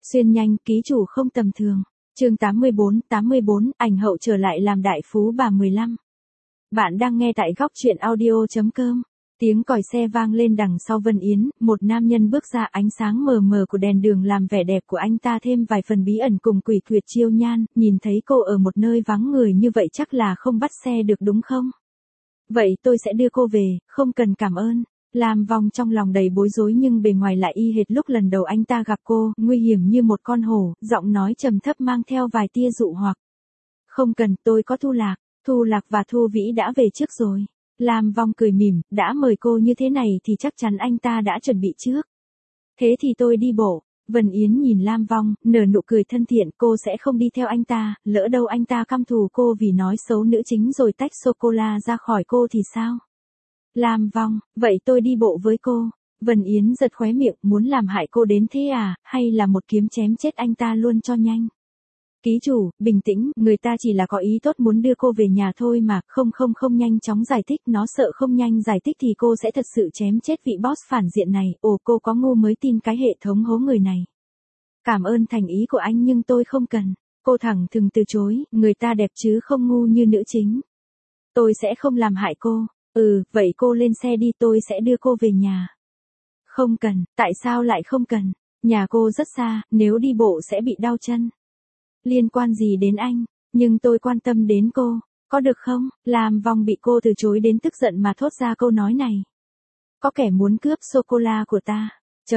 Xuyên nhanh, ký chủ không tầm thường. Chương 84, ảnh hậu trở lại làm đại phú bà 15. Bạn đang nghe tại góc truyện audio.com. Tiếng còi xe vang lên đằng sau Vân Yến, một nam nhân bước ra, ánh sáng mờ mờ của đèn đường làm vẻ đẹp của anh ta thêm vài phần bí ẩn cùng quỷ quyệt chiêu nhan, nhìn thấy cô ở một nơi vắng người như vậy chắc là không bắt xe được đúng không? Vậy tôi sẽ đưa cô về, không cần cảm ơn. Lam Vong trong lòng đầy bối rối nhưng bề ngoài lại y hệt lúc lần đầu anh ta gặp cô, nguy hiểm như một con hổ, giọng nói trầm thấp mang theo vài tia dụ hoặc. Không cần, tôi có Thu Lạc và Thu Vĩ đã về trước rồi. Lam Vong cười mỉm, đã mời cô như thế này thì chắc chắn anh ta đã chuẩn bị trước. Thế thì tôi đi bộ. Vân Yến nhìn Lam Vong, nở nụ cười thân thiện, cô sẽ không đi theo anh ta, lỡ đâu anh ta căm thù cô vì nói xấu nữ chính rồi tách sô-cô-la ra khỏi cô thì sao? Lam Vong, vậy tôi đi bộ với cô. Vân Yến giật khóe miệng, muốn làm hại cô đến thế à, hay là một kiếm chém chết anh ta luôn cho nhanh. Ký chủ, bình tĩnh, người ta chỉ là có ý tốt muốn đưa cô về nhà thôi mà, không nhanh chóng giải thích, nó sợ không nhanh giải thích thì cô sẽ thật sự chém chết vị boss phản diện này, ồ cô có ngu mới tin cái hệ thống hố người này. Cảm ơn thành ý của anh nhưng tôi không cần, cô thẳng thừng từ chối, người ta đẹp chứ không ngu như nữ chính. Tôi sẽ không làm hại cô, vậy cô lên xe đi tôi sẽ đưa cô về nhà. Không cần, tại sao lại không cần, nhà cô rất xa, nếu đi bộ sẽ bị đau chân. Liên quan gì đến anh, nhưng tôi quan tâm đến cô, có được không? Lam Vong bị cô từ chối đến tức giận mà thốt ra câu nói này. Có kẻ muốn cướp sô-cô-la của ta.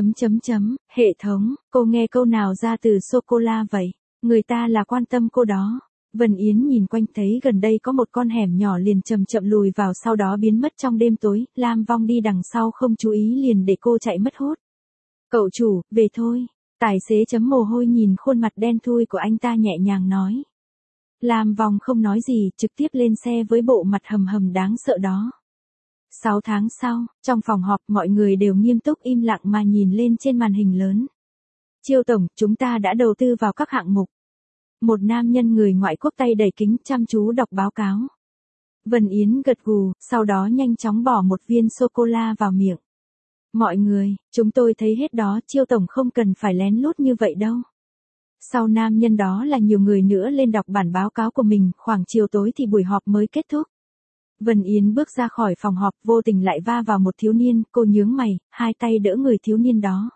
Hệ thống, cô nghe câu nào ra từ sô-cô-la vậy? Người ta là quan tâm cô đó. Vân Yến nhìn quanh thấy gần đây có một con hẻm nhỏ liền chậm chậm lùi vào sau đó biến mất trong đêm tối, Lam Vong đi đằng sau không chú ý liền để cô chạy mất hút. Cậu chủ, về thôi. Tài xế chấm mồ hôi nhìn khuôn mặt đen thui của anh ta nhẹ nhàng nói. Lam Vong không nói gì, trực tiếp lên xe với bộ mặt hầm đáng sợ đó. 6 tháng sau, trong phòng họp mọi người đều nghiêm túc im lặng mà nhìn lên trên màn hình lớn. Chiêu tổng, chúng ta đã đầu tư vào các hạng mục. Một nam nhân người ngoại quốc tay đầy kính chăm chú đọc báo cáo. Vân Yến gật gù, sau đó nhanh chóng bỏ một viên sô-cô-la vào miệng. Mọi người, chúng tôi thấy hết đó, Chiêu tổng không cần phải lén lút như vậy đâu. Sau nam nhân đó là nhiều người nữa lên đọc bản báo cáo của mình, khoảng chiều tối thì buổi họp mới kết thúc. Vân Yến bước ra khỏi phòng họp, vô tình lại va vào một thiếu niên, cô nhướng mày, hai tay đỡ người thiếu niên đó.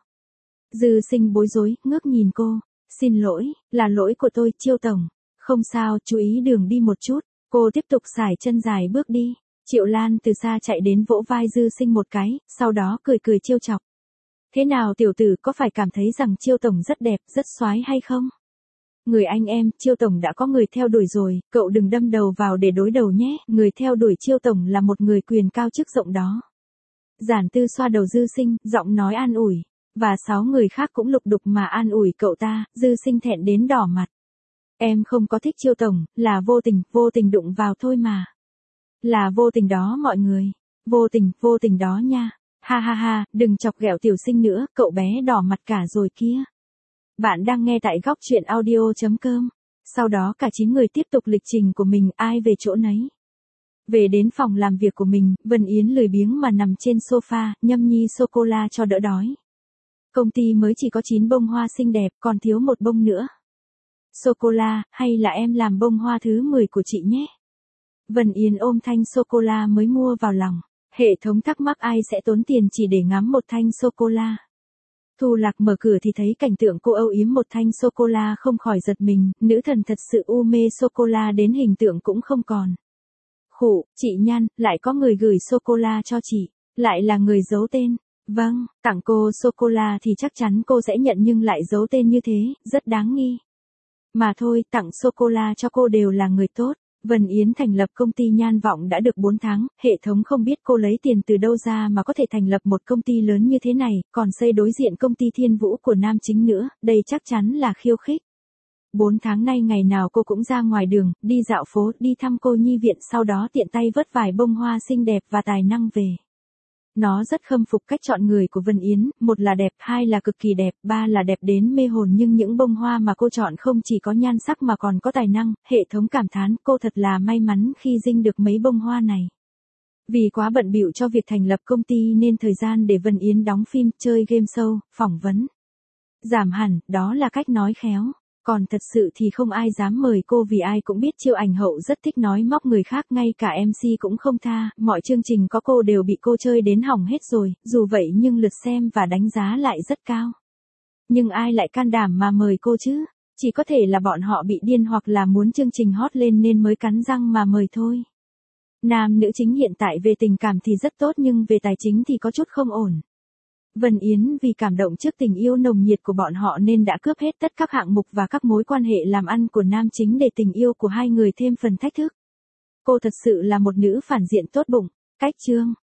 Dư Sinh bối rối, ngước nhìn cô. Xin lỗi, là lỗi của tôi, Chiêu tổng. Không sao, chú ý đường đi một chút. Cô tiếp tục sải chân dài bước đi. Triệu Lan từ xa chạy đến vỗ vai Dư Sinh một cái, sau đó cười trêu chọc. Thế nào tiểu tử, có phải cảm thấy rằng Chiêu tổng rất đẹp, rất soái hay không? Người anh em, Chiêu tổng đã có người theo đuổi rồi, cậu đừng đâm đầu vào để đối đầu nhé. Người theo đuổi Chiêu tổng là một người quyền cao chức rộng đó. Giản Tư xoa đầu Dư Sinh, giọng nói an ủi. Và 6 người khác cũng lục đục mà an ủi cậu ta, Dư Sinh thẹn đến đỏ mặt. Em không có thích Chiêu tổng, là vô tình đụng vào thôi mà. Là vô tình đó mọi người. Vô tình đó nha. Ha, đừng chọc ghẹo Tiểu Sinh nữa, cậu bé đỏ mặt cả rồi kia. Bạn đang nghe tại góc truyện audio.com. Sau đó cả 9 người tiếp tục lịch trình của mình, ai về chỗ nấy. Về đến phòng làm việc của mình, Vân Yến lười biếng mà nằm trên sofa, nhâm nhi sô-cô-la cho đỡ đói. Công ty mới chỉ có 9 bông hoa xinh đẹp, còn thiếu một bông nữa. Sô-cô-la, hay là em làm bông hoa thứ 10 của chị nhé? Vân Yến ôm thanh sô-cô-la mới mua vào lòng. Hệ thống thắc mắc ai sẽ tốn tiền chỉ để ngắm một thanh sô-cô-la. Thu Lạc mở cửa thì thấy cảnh tượng cô âu yếm một thanh sô-cô-la không khỏi giật mình, nữ thần thật sự u mê sô-cô-la đến hình tượng cũng không còn. Khụ, chị Nhan, lại có người gửi sô-cô-la cho chị, lại là người giấu tên. Vâng, tặng cô sô-cô-la thì chắc chắn cô sẽ nhận nhưng lại giấu tên như thế, rất đáng nghi. Mà thôi, tặng sô-cô-la cho cô đều là người tốt. Vân Yến thành lập công ty Nhan Vọng đã được 4 tháng, hệ thống không biết cô lấy tiền từ đâu ra mà có thể thành lập một công ty lớn như thế này, còn xây đối diện công ty Thiên Vũ của nam chính nữa, đây chắc chắn là khiêu khích. 4 tháng nay ngày nào cô cũng ra ngoài đường, đi dạo phố, đi thăm cô nhi viện, sau đó tiện tay vớt vài bông hoa xinh đẹp và tài năng về. Nó rất khâm phục cách chọn người của Vân Yến, một là đẹp, hai là cực kỳ đẹp, ba là đẹp đến mê hồn nhưng những bông hoa mà cô chọn không chỉ có nhan sắc mà còn có tài năng, hệ thống cảm thán cô thật là may mắn khi dinh được mấy bông hoa này. Vì quá bận bịu cho việc thành lập công ty nên thời gian để Vân Yến đóng phim, chơi game show, phỏng vấn. Giảm hẳn, đó là cách nói khéo. Còn thật sự thì không ai dám mời cô vì ai cũng biết Triệu Ảnh Hậu rất thích nói móc người khác, ngay cả MC cũng không tha, mọi chương trình có cô đều bị cô chơi đến hỏng hết rồi, dù vậy nhưng lượt xem và đánh giá lại rất cao. Nhưng ai lại can đảm mà mời cô chứ? Chỉ có thể là bọn họ bị điên hoặc là muốn chương trình hot lên nên mới cắn răng mà mời thôi. Nam nữ chính hiện tại về tình cảm thì rất tốt nhưng về tài chính thì có chút không ổn. Vân Yến vì cảm động trước tình yêu nồng nhiệt của bọn họ nên đã cướp hết tất các hạng mục và các mối quan hệ làm ăn của nam chính để tình yêu của hai người thêm phần thách thức. Cô thật sự là một nữ phản diện tốt bụng. Cách chương